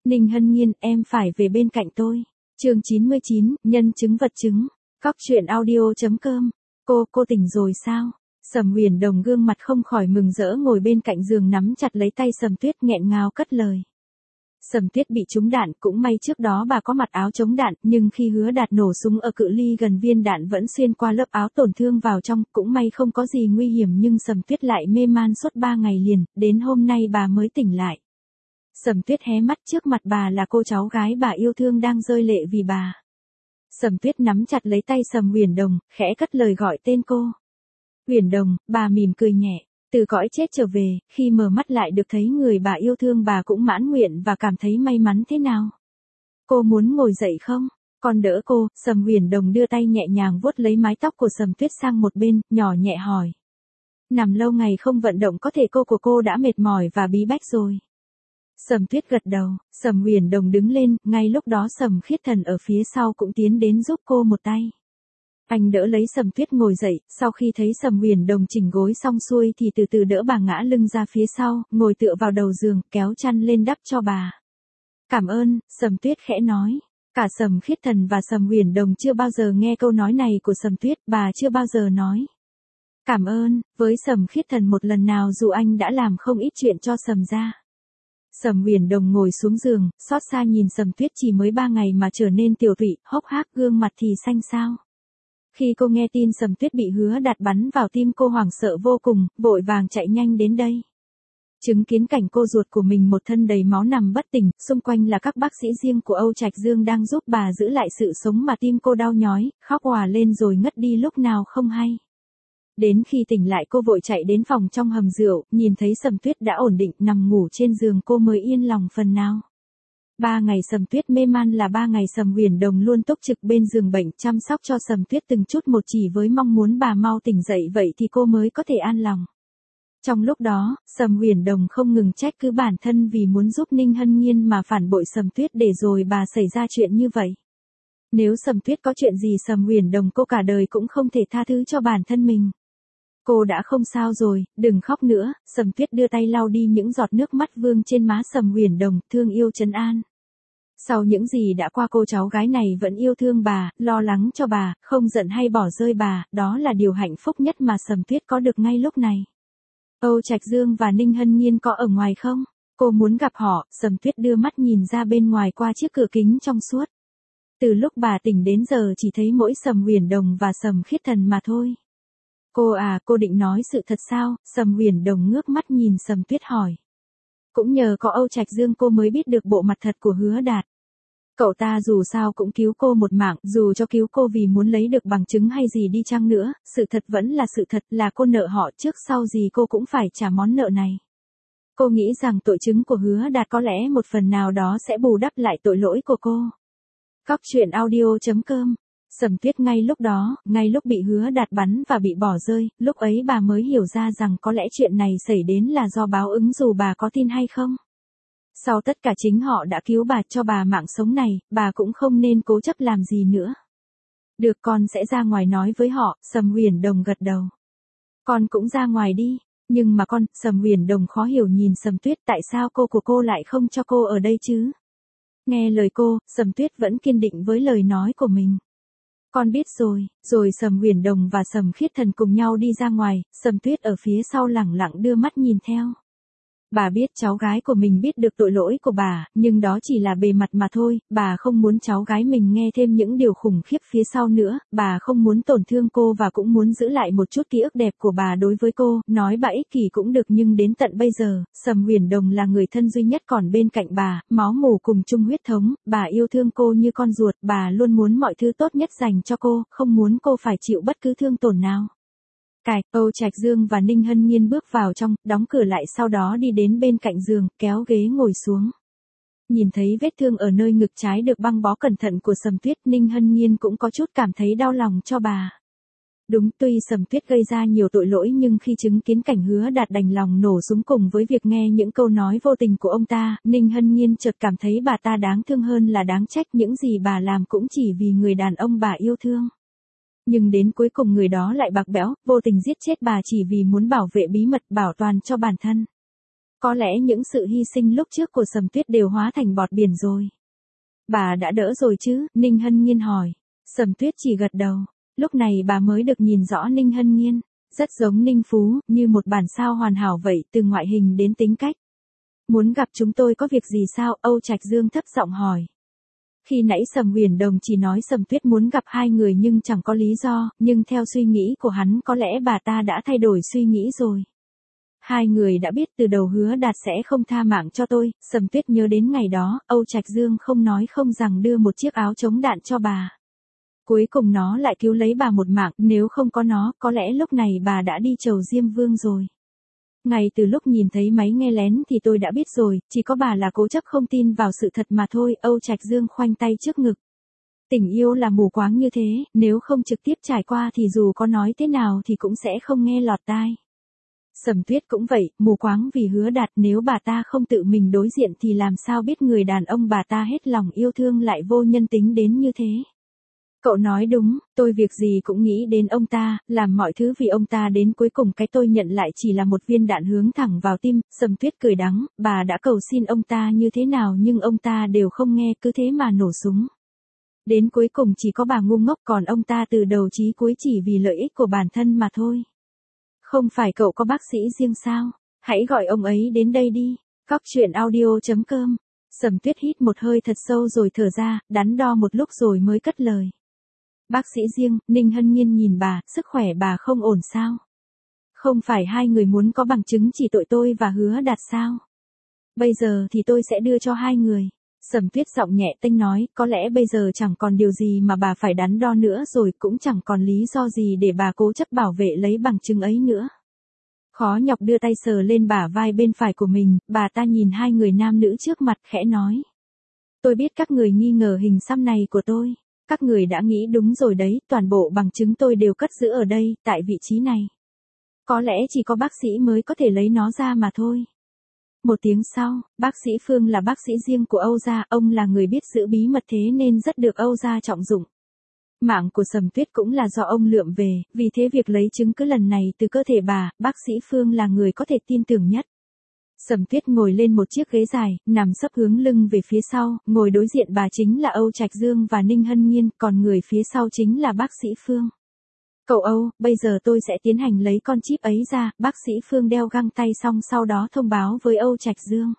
Ninh Hân Nhiên, em phải về bên cạnh tôi. Chương 99, nhân chứng vật chứng. Cóc truyện audio.com. Cô tỉnh rồi sao? Sầm Huyền Đồng gương mặt không khỏi mừng rỡ ngồi bên cạnh giường nắm chặt lấy tay Sầm Tuyết nghẹn ngào cất lời. Sầm Tuyết bị trúng đạn, cũng may trước đó bà có mặc áo chống đạn, nhưng khi Hứa Đạt nổ súng ở cự ly gần viên đạn vẫn xuyên qua lớp áo tổn thương vào trong, cũng may không có gì nguy hiểm nhưng Sầm Tuyết lại mê man suốt 3 ngày liền, đến hôm nay bà mới tỉnh lại. Sầm Tuyết hé mắt, trước mặt bà là cô cháu gái bà yêu thương đang rơi lệ vì bà. Sầm Tuyết nắm chặt lấy tay Sầm Huyền Đồng, khẽ cất lời gọi tên cô. Huyền Đồng, bà mỉm cười nhẹ. Từ cõi chết trở về, khi mở mắt lại được thấy người bà yêu thương bà cũng mãn nguyện và cảm thấy may mắn thế nào. Cô muốn ngồi dậy không? Con đỡ cô. Sầm Huyền Đồng đưa tay nhẹ nhàng vuốt lấy mái tóc của Sầm Tuyết sang một bên, nhỏ nhẹ hỏi. Nằm lâu ngày không vận động có thể cô của cô đã mệt mỏi và bí bách rồi. Sầm Tuyết gật đầu. Sầm Huyền Đồng đứng lên, ngay lúc đó Sầm Khiết Thần ở phía sau cũng tiến đến giúp cô một tay. Anh đỡ lấy Sầm Tuyết ngồi dậy, sau khi thấy Sầm Huyền Đồng chỉnh gối xong xuôi thì từ từ đỡ bà ngã lưng ra phía sau, ngồi tựa vào đầu giường, kéo chăn lên đắp cho bà. Cảm ơn, Sầm Tuyết khẽ nói. Cả Sầm Khiết Thần và Sầm Huyền Đồng chưa bao giờ nghe câu nói này của Sầm Tuyết, bà chưa bao giờ nói. Cảm ơn, với Sầm Khiết Thần một lần nào dù anh đã làm không ít chuyện cho Sầm gia. Sầm Huyền Đồng ngồi xuống giường, xót xa nhìn Sầm Tuyết chỉ mới 3 ngày mà trở nên tiểu tụy, hốc hác, gương mặt thì xanh xao. Khi cô nghe tin Sầm Tuyết bị Hứa Đạt bắn vào tim cô hoảng sợ vô cùng, vội vàng chạy nhanh đến đây. Chứng kiến cảnh cô ruột của mình một thân đầy máu nằm bất tỉnh, xung quanh là các bác sĩ riêng của Âu Trạch Dương đang giúp bà giữ lại sự sống mà tim cô đau nhói, khóc òa lên rồi ngất đi lúc nào không hay. Đến khi tỉnh lại cô vội chạy đến phòng trong hầm rượu, nhìn thấy Sầm Tuyết đã ổn định nằm ngủ trên giường cô mới yên lòng phần nào. 3 ngày Sầm Tuyết mê man là 3 ngày Sầm Huyền Đồng luôn túc trực bên giường bệnh chăm sóc cho Sầm Tuyết từng chút một chỉ với mong muốn bà mau tỉnh dậy vậy thì cô mới có thể an lòng. Trong lúc đó, Sầm Huyền Đồng không ngừng trách cứ bản thân vì muốn giúp Ninh Hân Nhiên mà phản bội Sầm Tuyết để rồi bà xảy ra chuyện như vậy. Nếu Sầm Tuyết có chuyện gì Sầm Huyền Đồng cô cả đời cũng không thể tha thứ cho bản thân mình. Cô đã không sao rồi, đừng khóc nữa. Sầm Tuyết đưa tay lau đi những giọt nước mắt vương trên má Sầm Huyền Đồng, thương yêu trấn an. Sau những gì đã qua cô cháu gái này vẫn yêu thương bà, lo lắng cho bà, không giận hay bỏ rơi bà, đó là điều hạnh phúc nhất mà Sầm Tuyết có được ngay lúc này. Âu Trạch Dương và Ninh Hân Nhiên có ở ngoài không? Cô muốn gặp họ. Sầm Tuyết đưa mắt nhìn ra bên ngoài qua chiếc cửa kính trong suốt. Từ lúc bà tỉnh đến giờ chỉ thấy mỗi Sầm Huyền Đồng và Sầm Khiết Thần mà thôi. Cô định nói sự thật sao? Sầm Huyền Đồng ngước mắt nhìn Sầm Tuyết hỏi. Cũng nhờ có Âu Trạch Dương cô mới biết được bộ mặt thật của Hứa Đạt. Cậu ta dù sao cũng cứu cô một mạng, dù cho cứu cô vì muốn lấy được bằng chứng hay gì đi chăng nữa, sự thật vẫn là sự thật, là cô nợ họ, trước sau gì cô cũng phải trả món nợ này. Cô nghĩ rằng tội chứng của Hứa Đạt có lẽ một phần nào đó sẽ bù đắp lại tội lỗi của cô. Cóc truyện audio.com. Sầm Tuyết ngay lúc đó, ngay lúc bị Hứa Đạt bắn và bị bỏ rơi, lúc ấy bà mới hiểu ra rằng có lẽ chuyện này xảy đến là do báo ứng dù bà có tin hay không. Sau tất cả chính họ đã cứu bà, cho bà mạng sống này, bà cũng không nên cố chấp làm gì nữa. Được, con sẽ ra ngoài nói với họ. Sầm Huyền Đồng gật đầu. Con cũng ra ngoài đi. Nhưng mà con, Sầm Huyền Đồng khó hiểu nhìn Sầm Tuyết, tại sao cô của cô lại không cho cô ở đây chứ? Nghe lời cô, Sầm Tuyết vẫn kiên định với lời nói của mình. Con biết rồi. Rồi Sầm Huyền Đồng và Sầm Khiết Thần cùng nhau đi ra ngoài, Sầm Tuyết ở phía sau lẳng lặng đưa mắt nhìn theo. Bà biết cháu gái của mình biết được tội lỗi của bà, nhưng đó chỉ là bề mặt mà thôi, bà không muốn cháu gái mình nghe thêm những điều khủng khiếp phía sau nữa, bà không muốn tổn thương cô và cũng muốn giữ lại một chút ký ức đẹp của bà đối với cô, nói bà ích kỷ cũng được nhưng đến tận bây giờ, Sầm Huyền Đồng là người thân duy nhất còn bên cạnh bà, máu mủ cùng chung huyết thống, bà yêu thương cô như con ruột, bà luôn muốn mọi thứ tốt nhất dành cho cô, không muốn cô phải chịu bất cứ thương tổn nào. Âu Trạch Dương và Ninh Hân Nhiên bước vào trong, đóng cửa lại sau đó đi đến bên cạnh giường, kéo ghế ngồi xuống. Nhìn thấy vết thương ở nơi ngực trái được băng bó cẩn thận của Sầm Tuyết, Ninh Hân Nhiên cũng có chút cảm thấy đau lòng cho bà. Đúng, tuy Sầm Tuyết gây ra nhiều tội lỗi nhưng khi chứng kiến cảnh Hứa Đạt đành lòng nổ súng cùng với việc nghe những câu nói vô tình của ông ta, Ninh Hân Nhiên chợt cảm thấy bà ta đáng thương hơn là đáng trách, những gì bà làm cũng chỉ vì người đàn ông bà yêu thương. Nhưng đến cuối cùng người đó lại bạc bẽo, vô tình giết chết bà chỉ vì muốn bảo vệ bí mật, bảo toàn cho bản thân. Có lẽ những sự hy sinh lúc trước của Sầm Tuyết đều hóa thành bọt biển rồi. Bà đã đỡ rồi chứ, Ninh Hân Nhiên hỏi. Sầm Tuyết chỉ gật đầu. Lúc này bà mới được nhìn rõ Ninh Hân Nhiên. Rất giống Ninh Phú, như một bản sao hoàn hảo vậy, từ ngoại hình đến tính cách. Muốn gặp chúng tôi có việc gì sao? Âu Trạch Dương thấp giọng hỏi. Khi nãy Sầm Uyển Đồng chỉ nói Sầm Tuyết muốn gặp hai người nhưng chẳng có lý do, nhưng theo suy nghĩ của hắn có lẽ bà ta đã thay đổi suy nghĩ rồi. Hai người đã biết từ đầu Hứa Đạt sẽ không tha mạng cho tôi, Sầm Tuyết nhớ đến ngày đó, Âu Trạch Dương không nói không rằng đưa một chiếc áo chống đạn cho bà. Cuối cùng nó lại cứu lấy bà một mạng, nếu không có nó, có lẽ lúc này bà đã đi chầu Diêm Vương rồi. Ngay từ lúc nhìn thấy máy nghe lén thì tôi đã biết rồi, chỉ có bà là cố chấp không tin vào sự thật mà thôi, Âu Trạch Dương khoanh tay trước ngực. Tình yêu là mù quáng như thế, nếu không trực tiếp trải qua thì dù có nói thế nào thì cũng sẽ không nghe lọt tai. Sầm Tuyết cũng vậy, mù quáng vì Hứa Đạt, nếu bà ta không tự mình đối diện thì làm sao biết người đàn ông bà ta hết lòng yêu thương lại vô nhân tính đến như thế. Cậu nói đúng, tôi việc gì cũng nghĩ đến ông ta, làm mọi thứ vì ông ta đến cuối cùng cái tôi nhận lại chỉ là một viên đạn hướng thẳng vào tim. Sầm Tuyết cười đắng, bà đã cầu xin ông ta như thế nào nhưng ông ta đều không nghe, cứ thế mà nổ súng. Đến cuối cùng chỉ có bà ngu ngốc, còn ông ta từ đầu chí cuối chỉ vì lợi ích của bản thân mà thôi. Không phải cậu có bác sĩ riêng sao? Hãy gọi ông ấy đến đây đi. Cóc truyện audio.com. Sầm Tuyết hít một hơi thật sâu rồi thở ra, đắn đo một lúc rồi mới cất lời. Bác sĩ riêng, Ninh Hân Nhiên nhìn bà, sức khỏe bà không ổn sao? Không phải hai người muốn có bằng chứng chỉ tội tôi và Hứa Đạt sao? Bây giờ thì tôi sẽ đưa cho hai người. Sầm Tuyết giọng nhẹ tênh nói, có lẽ bây giờ chẳng còn điều gì mà bà phải đắn đo nữa rồi, cũng chẳng còn lý do gì để bà cố chấp bảo vệ lấy bằng chứng ấy nữa. Khó nhọc đưa tay sờ lên bả vai bên phải của mình, bà ta nhìn hai người nam nữ trước mặt khẽ nói. Tôi biết các người nghi ngờ hình xăm này của tôi. Các người đã nghĩ đúng rồi đấy, toàn bộ bằng chứng tôi đều cất giữ ở đây, tại vị trí này. Có lẽ chỉ có bác sĩ mới có thể lấy nó ra mà thôi. Một tiếng sau, bác sĩ Phương là bác sĩ riêng của Âu gia, ông là người biết giữ bí mật thế nên rất được Âu gia trọng dụng. Mạng của Sầm Tuyết cũng là do ông lượm về, vì thế việc lấy chứng cứ lần này từ cơ thể bà, bác sĩ Phương là người có thể tin tưởng nhất. Sầm Tuyết ngồi lên một chiếc ghế dài, nằm sấp hướng lưng về phía sau, ngồi đối diện bà chính là Âu Trạch Dương và Ninh Hân Nhiên, còn người phía sau chính là bác sĩ Phương. Cậu Âu, bây giờ tôi sẽ tiến hành lấy con chip ấy ra, bác sĩ Phương đeo găng tay xong sau đó thông báo với Âu Trạch Dương.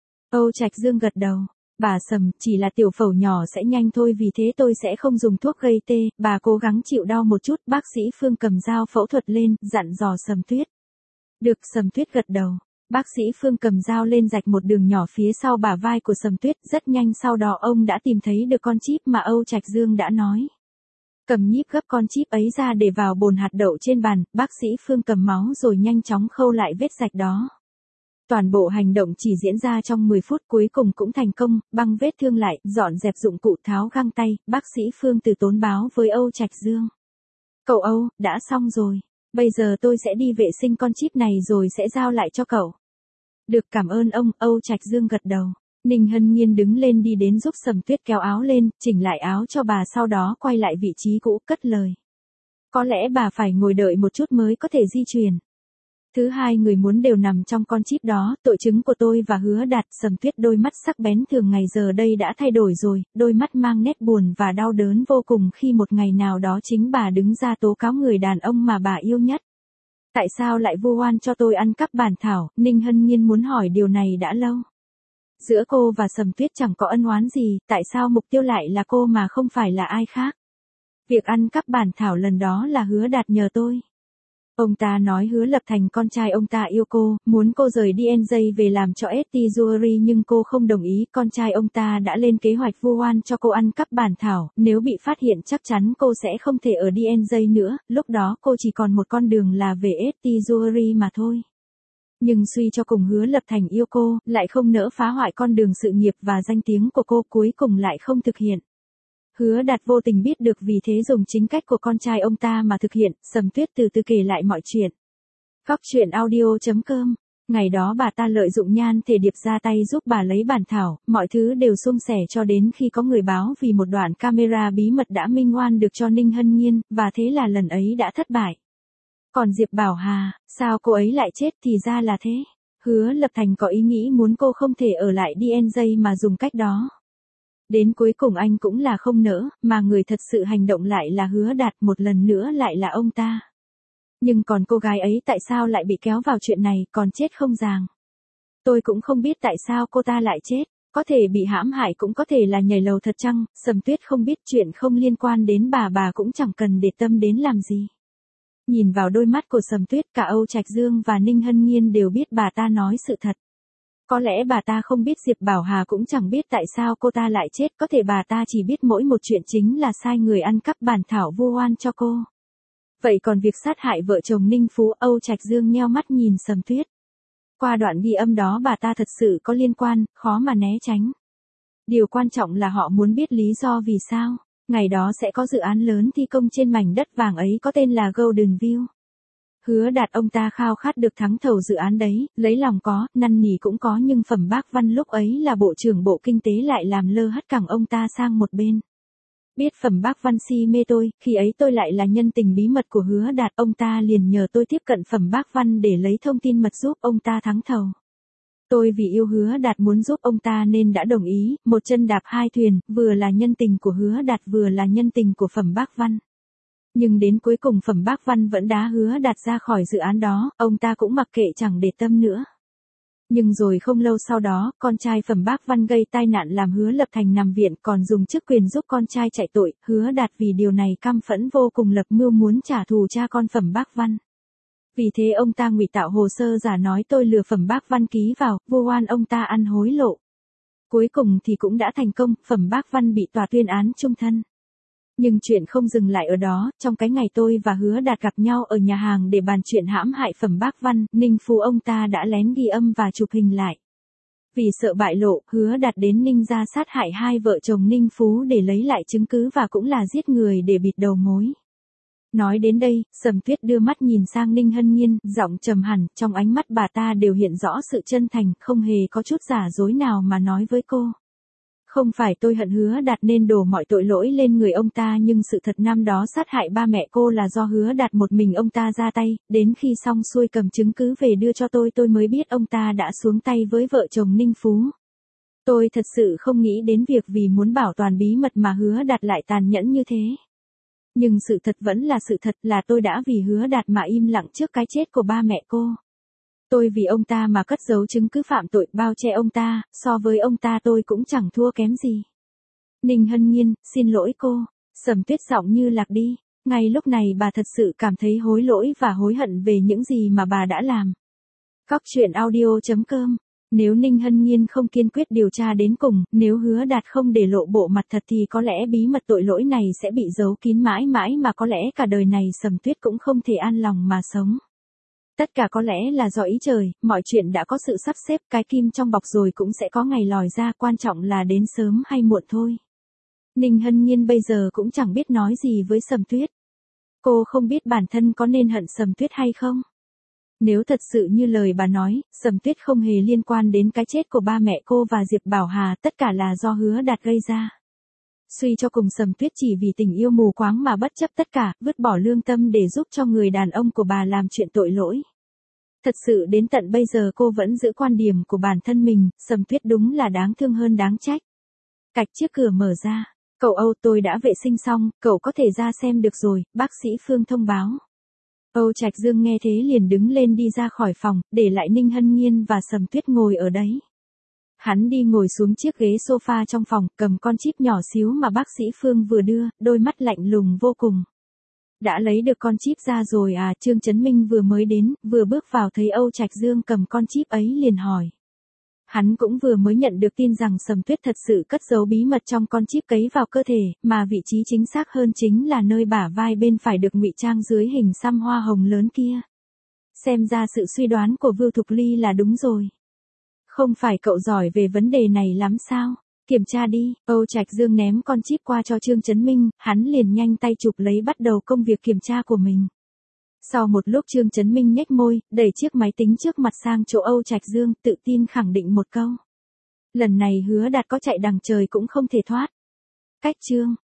Âu Trạch Dương gật đầu. Bà Sầm, chỉ là tiểu phẫu nhỏ sẽ nhanh thôi vì thế tôi sẽ không dùng thuốc gây tê, bà cố gắng chịu đau một chút, bác sĩ Phương cầm dao phẫu thuật lên, dặn dò Sầm Tuyết. Được, Sầm Tuyết gật đầu. Bác sĩ Phương cầm dao lên rạch một đường nhỏ phía sau bả vai của Sầm Tuyết, rất nhanh sau đó ông đã tìm thấy được con chip mà Âu Trạch Dương đã nói. Cầm nhíp gấp con chip ấy ra để vào bồn hạt đậu trên bàn, bác sĩ Phương cầm máu rồi nhanh chóng khâu lại vết rạch đó. Toàn bộ hành động chỉ diễn ra trong 10 phút, cuối cùng cũng thành công, băng vết thương lại, dọn dẹp dụng cụ, tháo găng tay, bác sĩ Phương từ tốn báo với Âu Trạch Dương. Cậu Âu, đã xong rồi. Bây giờ tôi sẽ đi vệ sinh con chip này rồi sẽ giao lại cho cậu. Được, cảm ơn ông, Âu Trạch Dương gật đầu. Ninh Hân Nhiên đứng lên đi đến giúp Sầm Tuyết kéo áo lên, chỉnh lại áo cho bà sau đó quay lại vị trí cũ cất lời. Có lẽ bà phải ngồi đợi một chút mới có thể di chuyển. Thứ hai người muốn đều nằm trong con chip đó, tội chứng của tôi và Hứa Đạt. Sầm Tuyết đôi mắt sắc bén thường ngày giờ đây đã thay đổi rồi, đôi mắt mang nét buồn và đau đớn vô cùng khi một ngày nào đó chính bà đứng ra tố cáo người đàn ông mà bà yêu nhất. Tại sao lại vu oan cho tôi ăn cắp bản thảo? Ninh Hân Nhiên muốn hỏi điều này đã lâu. Giữa cô và Sầm Tuyết chẳng có ân oán gì, tại sao mục tiêu lại là cô mà không phải là ai khác? Việc ăn cắp bản thảo lần đó là Hứa Đạt nhờ tôi. Ông ta nói Hứa Lập Thành con trai ông ta yêu cô, muốn cô rời DNJ về làm cho ST Jewelry nhưng cô không đồng ý, con trai ông ta đã lên kế hoạch vu oan cho cô ăn cắp bản thảo, nếu bị phát hiện chắc chắn cô sẽ không thể ở DNJ nữa, lúc đó cô chỉ còn một con đường là về ST Jewelry mà thôi. Nhưng suy cho cùng Hứa Lập Thành yêu cô, lại không nỡ phá hoại con đường sự nghiệp và danh tiếng của cô, cuối cùng lại không thực hiện. Hứa Đạt vô tình biết được vì thế dùng chính cách của con trai ông ta mà thực hiện. Sầm Tuyết từ từ kể lại mọi chuyện. Cóc truyện audio.com. Ngày đó bà ta lợi dụng Nhan Thể Điệp ra tay giúp bà lấy bản thảo, mọi thứ đều suôn sẻ cho đến khi có người báo vì một đoạn camera bí mật đã minh oan được cho Ninh Hân Nhiên, và thế là lần ấy đã thất bại. Còn Diệp Bảo Hà, sao cô ấy lại chết? Thì ra là thế. Hứa Lập Thành có ý nghĩ muốn cô không thể ở lại DNJ mà dùng cách đó. Đến cuối cùng anh cũng là không nỡ, mà người thật sự hành động lại là Hứa Đạt, một lần nữa lại là ông ta. Nhưng còn cô gái ấy tại sao lại bị kéo vào chuyện này, còn chết không ràng. Tôi cũng không biết tại sao cô ta lại chết, có thể bị hãm hại cũng có thể là nhảy lầu thật chăng, Sầm Tuyết không biết, chuyện không liên quan đến bà cũng chẳng cần để tâm đến làm gì. Nhìn vào đôi mắt của Sầm Tuyết, cả Âu Trạch Dương và Ninh Hân Nhiên đều biết bà ta nói sự thật. Có lẽ bà ta không biết Diệp Bảo Hà cũng chẳng biết tại sao cô ta lại chết, có thể bà ta chỉ biết mỗi một chuyện chính là sai người ăn cắp bản thảo vu oan cho cô. Vậy còn việc sát hại vợ chồng Ninh Phú, Âu Trạch Dương nheo mắt nhìn Sầm Tuyết. Qua đoạn ghi âm đó bà ta thật sự có liên quan, khó mà né tránh. Điều quan trọng là họ muốn biết lý do vì sao. Ngày đó sẽ có dự án lớn thi công trên mảnh đất vàng ấy có tên là Golden View. Hứa Đạt ông ta khao khát được thắng thầu dự án đấy, lấy lòng có, năn nỉ cũng có, nhưng Phẩm Bác Văn lúc ấy là Bộ trưởng Bộ Kinh tế lại làm lơ hất cẳng ông ta sang một bên. Biết Phẩm Bác Văn si mê tôi, khi ấy tôi lại là nhân tình bí mật của Hứa Đạt, ông ta liền nhờ tôi tiếp cận Phẩm Bác Văn để lấy thông tin mật giúp ông ta thắng thầu. Tôi vì yêu Hứa Đạt muốn giúp ông ta nên đã đồng ý, một chân đạp hai thuyền, vừa là nhân tình của Hứa Đạt vừa là nhân tình của Phẩm Bác Văn. Nhưng đến cuối cùng Phẩm Bác Văn vẫn đá Hứa Đạt ra khỏi dự án đó, ông ta cũng mặc kệ chẳng để tâm nữa. Nhưng rồi không lâu sau đó, con trai Phẩm Bác Văn gây tai nạn làm Hứa Lập Thành nằm viện, còn dùng chức quyền giúp con trai chạy tội. Hứa Đạt vì điều này căm phẫn vô cùng, lập mưu muốn trả thù cha con Phẩm Bác Văn. Vì thế ông ta ngụy tạo hồ sơ giả nói tôi lừa Phẩm Bác Văn ký vào, vu oan ông ta ăn hối lộ. Cuối cùng thì cũng đã thành công, Phẩm Bác Văn bị tòa tuyên án chung thân. Nhưng chuyện không dừng lại ở đó, trong cái ngày tôi và Hứa Đạt gặp nhau ở nhà hàng để bàn chuyện hãm hại Phẩm Bác Văn, Ninh Phú ông ta đã lén ghi âm và chụp hình lại. Vì sợ bại lộ, Hứa Đạt đến Ninh gia sát hại hai vợ chồng Ninh Phú để lấy lại chứng cứ và cũng là giết người để bịt đầu mối. Nói đến đây, Sầm Tuyết đưa mắt nhìn sang Ninh Hân Nhiên, giọng trầm hẳn, trong ánh mắt bà ta đều hiện rõ sự chân thành, không hề có chút giả dối nào mà nói với cô. Không phải tôi hận Hứa Đạt nên đổ mọi tội lỗi lên người ông ta, nhưng sự thật năm đó sát hại ba mẹ cô là do Hứa Đạt một mình ông ta ra tay, đến khi xong xuôi cầm chứng cứ về đưa cho tôi mới biết ông ta đã xuống tay với vợ chồng Ninh Phú. Tôi thật sự không nghĩ đến việc vì muốn bảo toàn bí mật mà Hứa Đạt lại tàn nhẫn như thế. Nhưng sự thật vẫn là sự thật, là tôi đã vì Hứa Đạt mà im lặng trước cái chết của ba mẹ cô. Tôi vì ông ta mà cất giấu chứng cứ phạm tội, bao che ông ta, so với ông ta tôi cũng chẳng thua kém gì. Ninh Hân Nhiên, xin lỗi cô. Sầm Tuyết giọng như lạc đi. Ngay lúc này bà thật sự cảm thấy hối lỗi và hối hận về những gì mà bà đã làm. Cóc truyện audio.com. Nếu Ninh Hân Nhiên không kiên quyết điều tra đến cùng, nếu Hứa Đạt không để lộ bộ mặt thật thì có lẽ bí mật tội lỗi này sẽ bị giấu kín mãi mãi, mà có lẽ cả đời này Sầm Tuyết cũng không thể an lòng mà sống. Tất cả có lẽ là do ý trời, mọi chuyện đã có sự sắp xếp, cái kim trong bọc rồi cũng sẽ có ngày lòi ra, quan trọng là đến sớm hay muộn thôi. Ninh Hân Nhiên bây giờ cũng chẳng biết nói gì với Sầm Tuyết. Cô không biết bản thân có nên hận Sầm Tuyết hay không. Nếu thật sự như lời bà nói, Sầm Tuyết không hề liên quan đến cái chết của ba mẹ cô và Diệp Bảo Hà, tất cả là do Hứa Đạt gây ra. Suy cho cùng Sầm Tuyết chỉ vì tình yêu mù quáng mà bất chấp tất cả, vứt bỏ lương tâm để giúp cho người đàn ông của bà làm chuyện tội lỗi. Thật sự đến tận bây giờ cô vẫn giữ quan điểm của bản thân mình, Sầm Tuyết đúng là đáng thương hơn đáng trách. Cạch chiếc cửa mở ra. Cậu Âu, tôi đã vệ sinh xong, cậu có thể ra xem được rồi, bác sĩ Phương thông báo. Âu Trạch Dương nghe thế liền đứng lên đi ra khỏi phòng, để lại Ninh Hân Nhiên và Sầm Tuyết ngồi ở đấy. Hắn đi ngồi xuống chiếc ghế sofa trong phòng, cầm con chip nhỏ xíu mà bác sĩ Phương vừa đưa, đôi mắt lạnh lùng vô cùng. Đã lấy được con chip ra rồi à? Trương Chấn Minh vừa mới đến, vừa bước vào thấy Âu Trạch Dương cầm con chip ấy liền hỏi. Hắn cũng vừa mới nhận được tin rằng Sầm Tuyết thật sự cất giấu bí mật trong con chip cấy vào cơ thể, mà vị trí chính xác hơn chính là nơi bả vai bên phải được ngụy trang dưới hình xăm hoa hồng lớn kia. Xem ra sự suy đoán của Vưu Thục Ly là đúng rồi. Không phải cậu giỏi về vấn đề này lắm sao? Kiểm tra đi. Âu Trạch Dương ném con chip qua cho Trương Chấn Minh, hắn liền nhanh tay chụp lấy bắt đầu công việc kiểm tra của mình. Sau một lúc Trương Chấn Minh nhếch môi, đẩy chiếc máy tính trước mặt sang chỗ Âu Trạch Dương, tự tin khẳng định một câu. Lần này Hứa Đạt có chạy đằng trời cũng không thể thoát. Cách Trương